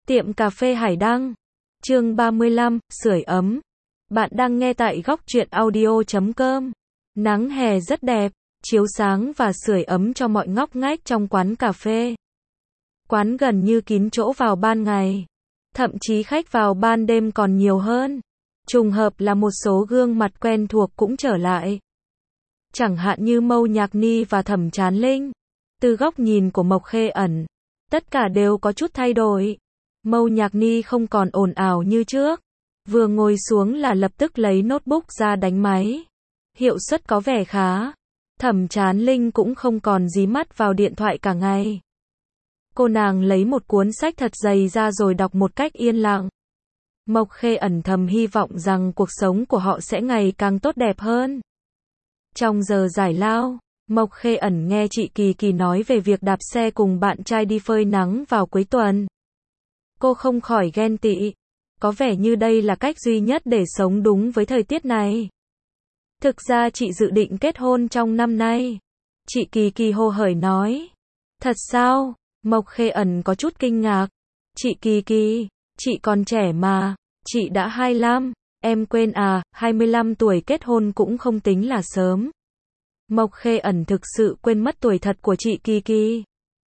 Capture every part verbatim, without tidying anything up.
Tiệm cà phê Hải Đăng. Chương ba mươi lăm, sưởi ấm. Bạn đang nghe tại góc truyện audio chấm com. Nắng hè rất đẹp, chiếu sáng và sưởi ấm cho mọi ngóc ngách trong quán cà phê. Quán gần như kín chỗ vào ban ngày. Thậm chí khách vào ban đêm còn nhiều hơn. Trùng hợp là một số gương mặt quen thuộc cũng trở lại. Chẳng hạn như Mâu Nhạc Ni và Thẩm Chán Linh. Từ góc nhìn của Mộc Khê Ẩn, tất cả đều có chút thay đổi. Mâu Nhạc Ni không còn ồn ào như trước. Vừa ngồi xuống là lập tức lấy notebook ra đánh máy. Hiệu suất có vẻ khá. Thẩm Chán Linh cũng không còn dí mắt vào điện thoại cả ngày. Cô nàng lấy một cuốn sách thật dày ra rồi đọc một cách yên lặng. Mộc Khê Ẩn thầm hy vọng rằng cuộc sống của họ sẽ ngày càng tốt đẹp hơn. Trong giờ giải lao, Mộc Khê Ẩn nghe chị Kỳ Kỳ nói về việc đạp xe cùng bạn trai đi phơi nắng vào cuối tuần. Cô không khỏi ghen tị. Có vẻ như đây là cách duy nhất để sống đúng với thời tiết này. Thực ra chị dự định kết hôn trong năm nay. Chị Kỳ Kỳ hồ hởi nói. Thật sao? Mộc Khê Ẩn có chút kinh ngạc. Chị Kỳ Kỳ, chị còn trẻ mà. Chị đã hai mươi lăm. Em quên à, hai mươi lăm tuổi kết hôn cũng không tính là sớm. Mộc Khê Ẩn thực sự quên mất tuổi thật của chị Kỳ Kỳ.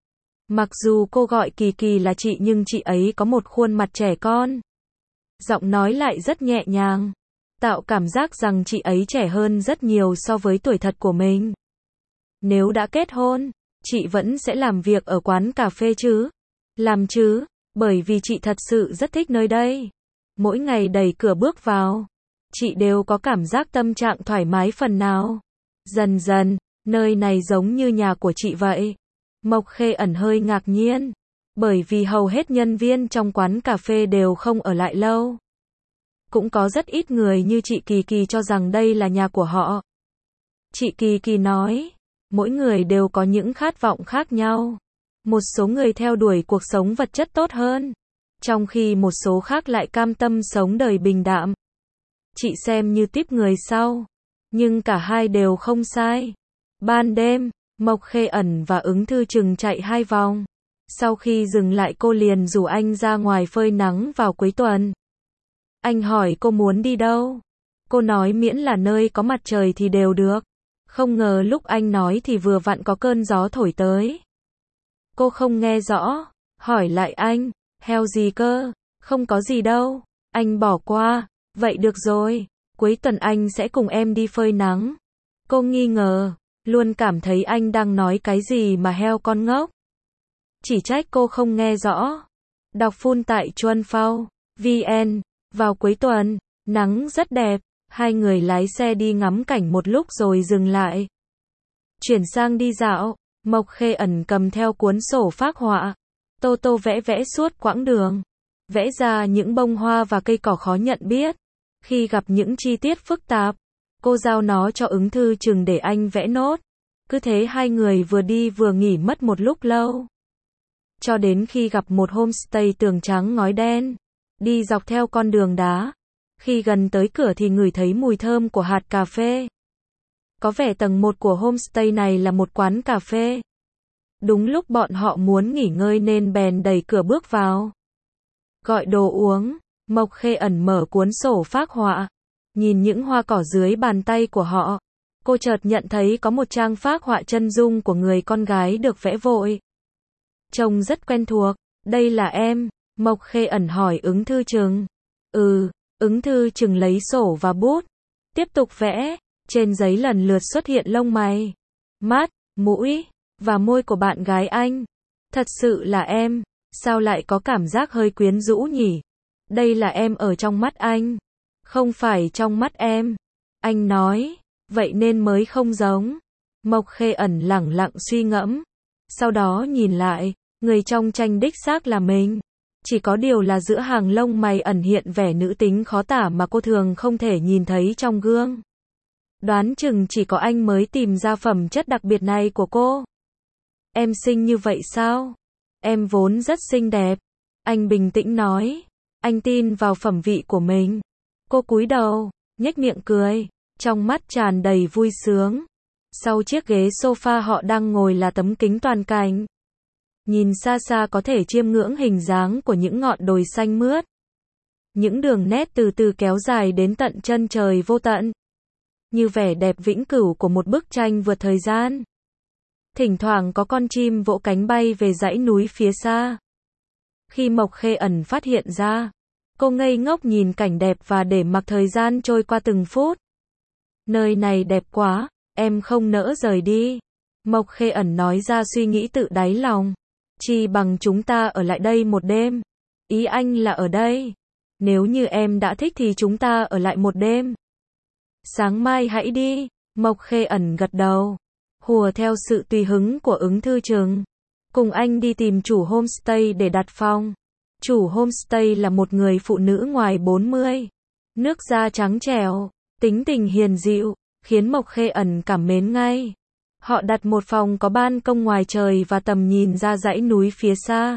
Mặc dù cô gọi Kỳ Kỳ là chị nhưng chị ấy có một khuôn mặt trẻ con. Giọng nói lại rất nhẹ nhàng, tạo cảm giác rằng chị ấy trẻ hơn rất nhiều so với tuổi thật của mình. Nếu đã kết hôn, chị vẫn sẽ làm việc ở quán cà phê chứ? Làm chứ, bởi vì chị thật sự rất thích nơi đây. Mỗi ngày đẩy cửa bước vào, chị đều có cảm giác tâm trạng thoải mái phần nào. Dần dần, nơi này giống như nhà của chị vậy. Mộc Khê Ẩn hơi ngạc nhiên, bởi vì hầu hết nhân viên trong quán cà phê đều không ở lại lâu. Cũng có rất ít người như chị Kỳ Kỳ cho rằng đây là nhà của họ. Chị Kỳ Kỳ nói, mỗi người đều có những khát vọng khác nhau. Một số người theo đuổi cuộc sống vật chất tốt hơn, trong khi một số khác lại cam tâm sống đời bình đạm. Chị xem như típ người sau, nhưng cả hai đều không sai. Ban đêm, Mộc Khê Ẩn và Ứng Thư Trừng chạy hai vòng. Sau khi dừng lại cô liền rủ anh ra ngoài phơi nắng vào cuối tuần. Anh hỏi cô muốn đi đâu? Cô nói miễn là nơi có mặt trời thì đều được. Không ngờ lúc anh nói thì vừa vặn có cơn gió thổi tới. Cô không nghe rõ, hỏi lại anh, heo gì cơ? Không có gì đâu. Anh bỏ qua, vậy được rồi, cuối tuần anh sẽ cùng em đi phơi nắng. Cô nghi ngờ, luôn cảm thấy anh đang nói cái gì mà heo con ngốc. Chỉ trách cô không nghe rõ. Đọc full tại chuan phao vn. Vào cuối tuần, nắng rất đẹp, hai người lái xe đi ngắm cảnh một lúc rồi dừng lại. Chuyển sang đi dạo, Mộc Khê Ẩn cầm theo cuốn sổ phác họa. Tô tô vẽ vẽ suốt quãng đường. Vẽ ra những bông hoa và cây cỏ khó nhận biết. Khi gặp những chi tiết phức tạp, cô giao nó cho Ứng Thư Trừng để anh vẽ nốt. Cứ thế hai người vừa đi vừa nghỉ mất một lúc lâu. Cho đến khi gặp một homestay tường trắng ngói đen. Đi dọc theo con đường đá. Khi gần tới cửa thì ngửi thấy mùi thơm của hạt cà phê. Có vẻ tầng một của homestay này là một quán cà phê. Đúng lúc bọn họ muốn nghỉ ngơi nên bèn đẩy cửa bước vào. Gọi đồ uống, Mộc Khê Ẩn mở cuốn sổ phác họa. Nhìn những hoa cỏ dưới bàn tay của họ. Cô chợt nhận thấy có một trang phác họa chân dung của người con gái được vẽ vội. Trông rất quen thuộc, đây là em. Mộc Khê Ẩn hỏi Ứng Thư Trừng. Ừ, Ứng Thư Trừng lấy sổ và bút. Tiếp tục vẽ, trên giấy lần lượt xuất hiện lông mày, mắt, mũi, và môi của bạn gái anh. Thật sự là em, sao lại có cảm giác hơi quyến rũ nhỉ? Đây là em ở trong mắt anh, không phải trong mắt em. Anh nói, vậy nên mới không giống. Mộc Khê Ẩn lẳng lặng suy ngẫm. Sau đó nhìn lại, người trong tranh đích xác là mình. Chỉ có điều là giữa hàng lông mày ẩn hiện vẻ nữ tính khó tả mà cô thường không thể nhìn thấy trong gương. Đoán chừng chỉ có anh mới tìm ra phẩm chất đặc biệt này của cô. Em xinh như vậy sao? Em vốn rất xinh đẹp. Anh bình tĩnh nói. Anh tin vào phẩm vị của mình. Cô cúi đầu, nhếch miệng cười, trong mắt tràn đầy vui sướng. Sau chiếc ghế sofa họ đang ngồi là tấm kính toàn cảnh. Nhìn xa xa có thể chiêm ngưỡng hình dáng của những ngọn đồi xanh mướt. Những đường nét từ từ kéo dài đến tận chân trời vô tận. Như vẻ đẹp vĩnh cửu của một bức tranh vượt thời gian. Thỉnh thoảng có con chim vỗ cánh bay về dãy núi phía xa. Khi Mộc Khê Ẩn phát hiện ra, cô ngây ngốc nhìn cảnh đẹp và để mặc thời gian trôi qua từng phút. Nơi này đẹp quá, em không nỡ rời đi. Mộc Khê Ẩn nói ra suy nghĩ tự đáy lòng. Chi bằng chúng ta ở lại đây một đêm. Ý anh là ở đây. Nếu như em đã thích thì chúng ta ở lại một đêm. Sáng mai hãy đi. Mộc Khê Ẩn gật đầu. Hùa theo sự tùy hứng của Ứng Thư Trừng. Cùng anh đi tìm chủ homestay để đặt phòng. Chủ homestay là một người phụ nữ ngoài bốn mươi. Nước da trắng trẻo, tính tình hiền dịu, khiến Mộc Khê Ẩn cảm mến ngay. Họ đặt một phòng có ban công ngoài trời và tầm nhìn ra dãy núi phía xa.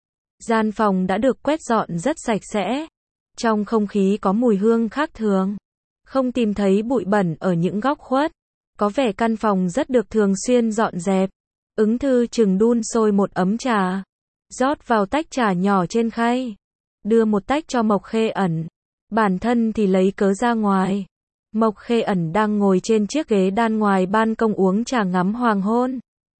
Gian phòng đã được quét dọn rất sạch sẽ. Trong không khí có mùi hương khác thường. Không tìm thấy bụi bẩn ở những góc khuất. Có vẻ căn phòng rất được thường xuyên dọn dẹp. Ứng Thư Trừng đun sôi một ấm trà. Rót vào tách trà nhỏ trên khay. Đưa một tách cho Mộc Khê Ẩn. Bản thân thì lấy cớ ra ngoài. Mộc Khê Ẩn đang ngồi trên chiếc ghế đan ngoài ban công uống trà ngắm hoàng hôn.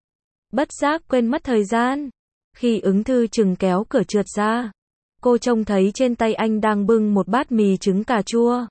Bất giác quên mất thời gian. Khi Ứng Thư Trừng kéo cửa trượt ra, cô trông thấy trên tay anh đang bưng một bát mì trứng cà chua.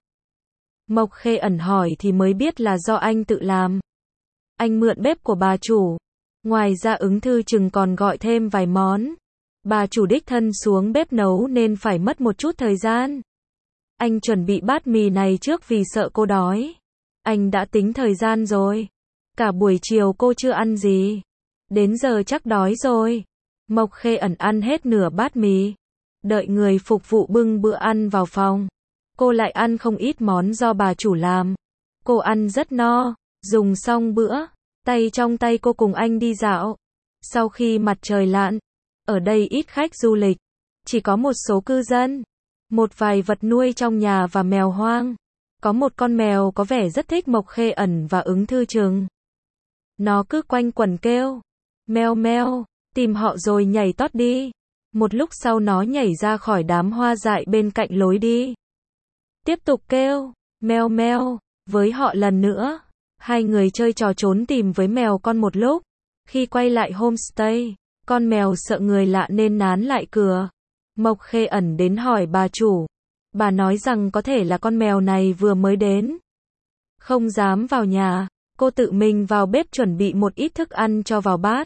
Mộc Khê Ẩn hỏi thì mới biết là do anh tự làm. Anh mượn bếp của bà chủ. Ngoài ra Ứng Thư Trừng còn gọi thêm vài món. Bà chủ đích thân xuống bếp nấu nên phải mất một chút thời gian. Anh chuẩn bị bát mì này trước vì sợ cô đói. Anh đã tính thời gian rồi. Cả buổi chiều cô chưa ăn gì. Đến giờ chắc đói rồi. Mộc Khê Ẩn ăn hết nửa bát mì. Đợi người phục vụ bưng bữa ăn vào phòng. Cô lại ăn không ít món do bà chủ làm. Cô ăn rất no. Dùng xong bữa, tay trong tay cô cùng anh đi dạo. Sau khi mặt trời lặn, ở đây ít khách du lịch. Chỉ có một số cư dân. Một vài vật nuôi trong nhà và mèo hoang. Có một con mèo có vẻ rất thích Mộc Khê Ẩn và Ứng Thư Trừng. Nó cứ quanh quẩn kêu. Meo meo, tìm họ rồi nhảy tót đi. Một lúc sau nó nhảy ra khỏi đám hoa dại bên cạnh lối đi. Tiếp tục kêu. Meo meo, với họ lần nữa. Hai người chơi trò trốn tìm với mèo con một lúc. Khi quay lại homestay, con mèo sợ người lạ nên nán lại cửa. Mộc Khê Ẩn đến hỏi bà chủ. Bà nói rằng có thể là con mèo này vừa mới đến. Không dám vào nhà, cô tự mình vào bếp chuẩn bị một ít thức ăn cho vào bát.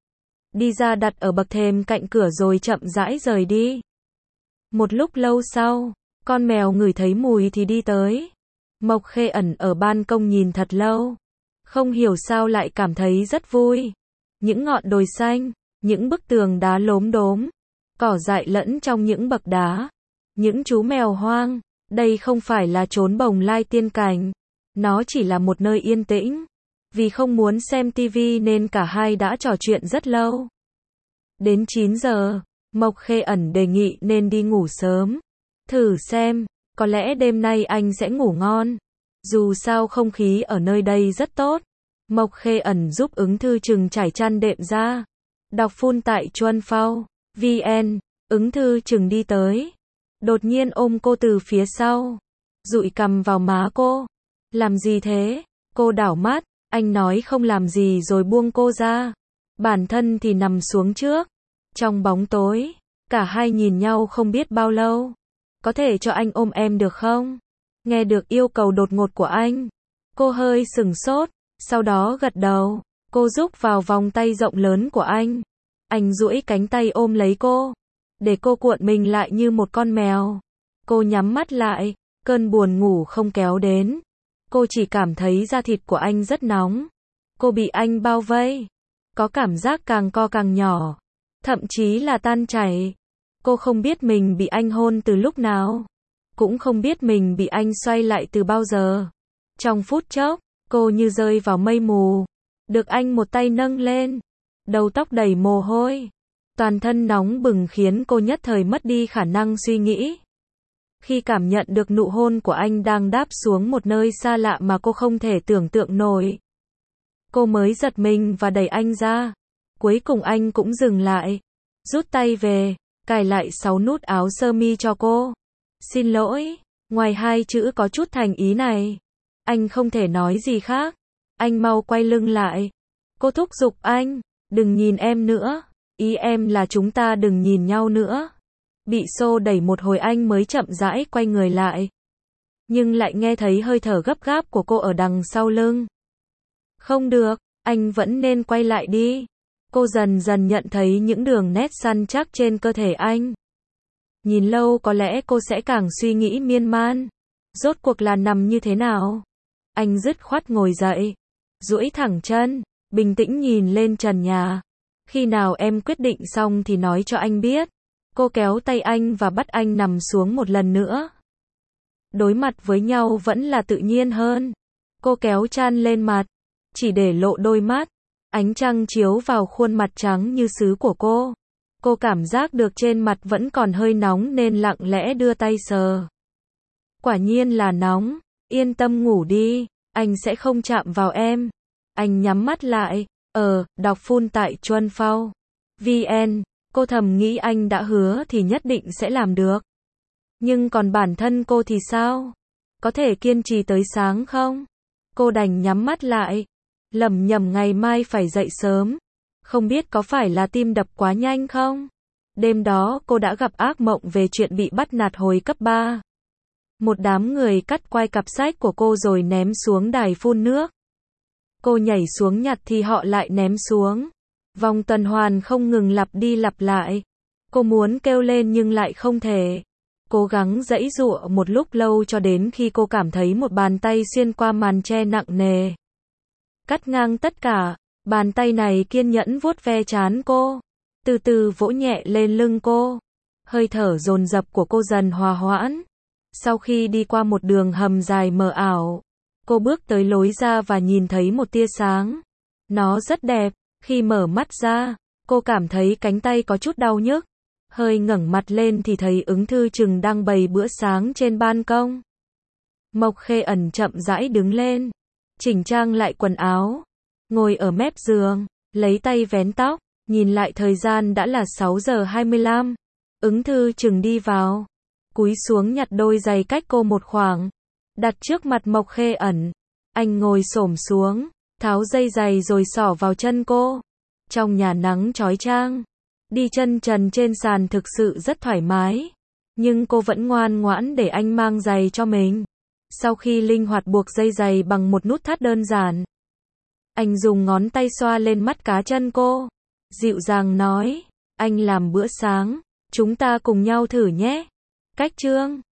Đi ra đặt ở bậc thềm cạnh cửa rồi chậm rãi rời đi. Một lúc lâu sau, con mèo ngửi thấy mùi thì đi tới. Mộc Khê Ẩn ở ban công nhìn thật lâu. Không hiểu sao lại cảm thấy rất vui. Những ngọn đồi xanh, những bức tường đá lốm đốm. Cỏ dại lẫn trong những bậc đá. Những chú mèo hoang. Đây không phải là chốn bồng lai tiên cảnh. Nó chỉ là một nơi yên tĩnh. Vì không muốn xem tivi nên cả hai đã trò chuyện rất lâu. Đến chín giờ, Mộc Khê Ẩn đề nghị nên đi ngủ sớm. Thử xem, có lẽ đêm nay anh sẽ ngủ ngon. Dù sao không khí ở nơi đây rất tốt. Mộc Khê Ẩn giúp Ứng Thư Trừng trải chăn đệm ra. Đọc phun tại Chuan Phao vê en. Ứng Thư Trừng đi tới. Đột nhiên ôm cô từ phía sau. Dụi cằm vào má cô. Làm gì thế? Cô đảo mắt. Anh nói không làm gì rồi buông cô ra. Bản thân thì nằm xuống trước. Trong bóng tối, cả hai nhìn nhau không biết bao lâu. Có thể cho anh ôm em được không? Nghe được yêu cầu đột ngột của anh. Cô hơi sừng sốt. Sau đó gật đầu. Cô rúc vào vòng tay rộng lớn của anh. Anh duỗi cánh tay ôm lấy cô. Để cô cuộn mình lại như một con mèo. Cô nhắm mắt lại. Cơn buồn ngủ không kéo đến. Cô chỉ cảm thấy da thịt của anh rất nóng. Cô bị anh bao vây. Có cảm giác càng co càng nhỏ. Thậm chí là tan chảy. Cô không biết mình bị anh hôn từ lúc nào. Cũng không biết mình bị anh xoay lại từ bao giờ. Trong phút chốc, cô như rơi vào mây mù. Được anh một tay nâng lên. Đầu tóc đầy mồ hôi. Toàn thân nóng bừng khiến cô nhất thời mất đi khả năng suy nghĩ. Khi cảm nhận được nụ hôn của anh đang đáp xuống một nơi xa lạ mà cô không thể tưởng tượng nổi. Cô mới giật mình và đẩy anh ra. Cuối cùng anh cũng dừng lại, rút tay về, cài lại sáu nút áo sơ mi cho cô. Xin lỗi, ngoài hai chữ có chút thành ý này, anh không thể nói gì khác. Anh mau quay lưng lại. Cô thúc giục anh, đừng nhìn em nữa, ý em là chúng ta đừng nhìn nhau nữa. Bị xô đẩy một hồi anh mới chậm rãi quay người lại, nhưng lại nghe thấy hơi thở gấp gáp của cô ở đằng sau lưng. Không được, anh vẫn nên quay lại đi. Cô dần dần nhận thấy những đường nét săn chắc trên cơ thể anh. Nhìn lâu có lẽ cô sẽ càng suy nghĩ miên man. Rốt cuộc là nằm như thế nào? Anh dứt khoát ngồi dậy, duỗi thẳng chân, bình tĩnh nhìn lên trần nhà. Khi nào em quyết định xong thì nói cho anh biết. Cô kéo tay anh và bắt anh nằm xuống một lần nữa. Đối mặt với nhau vẫn là tự nhiên hơn. Cô kéo chăn lên mặt, chỉ để lộ đôi mắt. Ánh trăng chiếu vào khuôn mặt trắng như sứ của cô. Cô cảm giác được trên mặt vẫn còn hơi nóng nên lặng lẽ đưa tay sờ. Quả nhiên là nóng. Yên tâm ngủ đi, anh sẽ không chạm vào em. Anh nhắm mắt lại. Ờ, đọc full tại chuan phao vn. Cô thầm nghĩ anh đã hứa thì nhất định sẽ làm được. Nhưng còn bản thân cô thì sao? Có thể kiên trì tới sáng không? Cô đành nhắm mắt lại, lẩm nhẩm ngày mai phải dậy sớm. Không biết có phải là tim đập quá nhanh không? Đêm đó cô đã gặp ác mộng về chuyện bị bắt nạt hồi cấp ba. Một đám người cắt quai cặp sách của cô rồi ném xuống đài phun nước. Cô nhảy xuống nhặt thì họ lại ném xuống. Vòng tuần hoàn không ngừng lặp đi lặp lại. Cô muốn kêu lên nhưng lại không thể. Cố gắng giãy giụa một lúc lâu cho đến khi cô cảm thấy một bàn tay xuyên qua màn che nặng nề, cắt ngang tất cả. Bàn tay này kiên nhẫn vuốt ve trán cô, từ từ vỗ nhẹ lên lưng cô. Hơi thở dồn dập của cô dần hòa hoãn. Sau khi đi qua một đường hầm dài mờ ảo, cô bước tới lối ra và nhìn thấy một tia sáng. Nó rất đẹp. Khi mở mắt ra, cô cảm thấy cánh tay có chút đau nhức. Hơi ngẩng mặt lên thì thấy Ứng Thư Trừng đang bày bữa sáng trên ban công. Mộc Khê Ẩn chậm rãi đứng lên, chỉnh trang lại quần áo, ngồi ở mép giường, lấy tay vén tóc, nhìn lại thời gian đã là sáu giờ hai mươi lăm. Ứng Thư Trừng đi vào, cúi xuống nhặt đôi giày cách cô một khoảng, đặt trước mặt Mộc Khê Ẩn. Anh ngồi xổm xuống, tháo dây giày rồi xỏ vào chân cô. Trong nhà nắng chói chang, đi chân trần trên sàn thực sự rất thoải mái, nhưng cô vẫn ngoan ngoãn để anh mang giày cho mình. Sau khi linh hoạt buộc dây giày bằng một nút thắt đơn giản, anh dùng ngón tay xoa lên mắt cá chân cô, dịu dàng nói, anh làm bữa sáng, chúng ta cùng nhau thử nhé. Cách chương